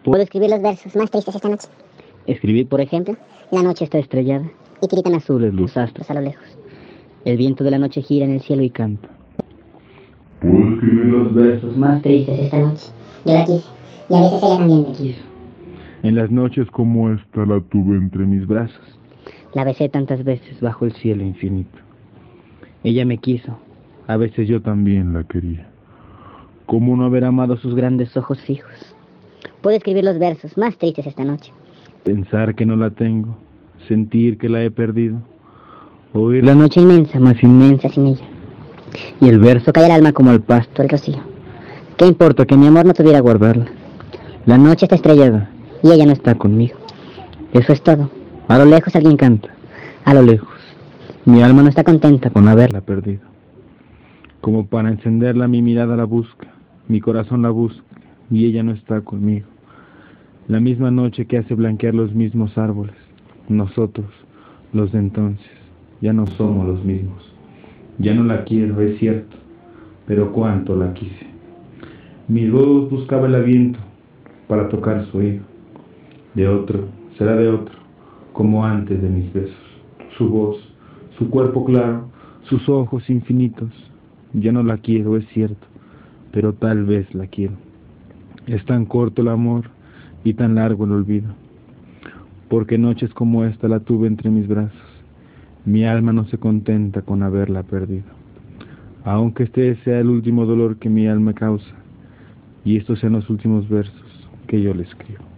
Puedo escribir los versos más tristes esta noche. Escribir, por ejemplo, La noche está estrellada y tiritan azules los astros a lo lejos. el viento de la noche gira en el cielo y canta. Puedo escribir los versos Más tristes esta noche. Yo la quise y a veces ella también me quiso. En las noches como esta la tuve entre mis brazos. La besé tantas veces bajo el cielo infinito. Ella me quiso. A veces yo también la quería. ¿Cómo no haber amado sus Grandes ojos fijos. Puedo escribir los versos más tristes esta noche. pensar que no la tengo, sentir que la he perdido, oír La noche inmensa, más inmensa sin ella. Y el verso Cae al alma como el pasto el rocío. ¿Qué importa que mi amor no tuviera guardarla? La noche está estrellada Y ella no está. está conmigo. Eso es todo. A lo lejos alguien canta. A lo lejos. Mi alma no está contenta con haberla la perdido. Como para encenderla mi mirada la busca, mi corazón la busca y ella no está conmigo. La misma noche que hace blanquear los mismos árboles. Nosotros, los de entonces, ya no somos los mismos. Ya no la quiero, es cierto, pero cuánto la quise. Mis dedos buscaba el aliento para tocar su oído. De otro, será de otro, como antes de mis besos. Su voz, su cuerpo claro, sus ojos infinitos. Ya no la quiero, es cierto, pero tal vez la quiero. Es tan corto el amor y tan largo el olvido, porque noches como esta la tuve entre mis brazos. Mi alma no se contenta con haberla perdido, aunque este sea el último dolor que mi alma causa, y estos sean los últimos versos que yo le escribo.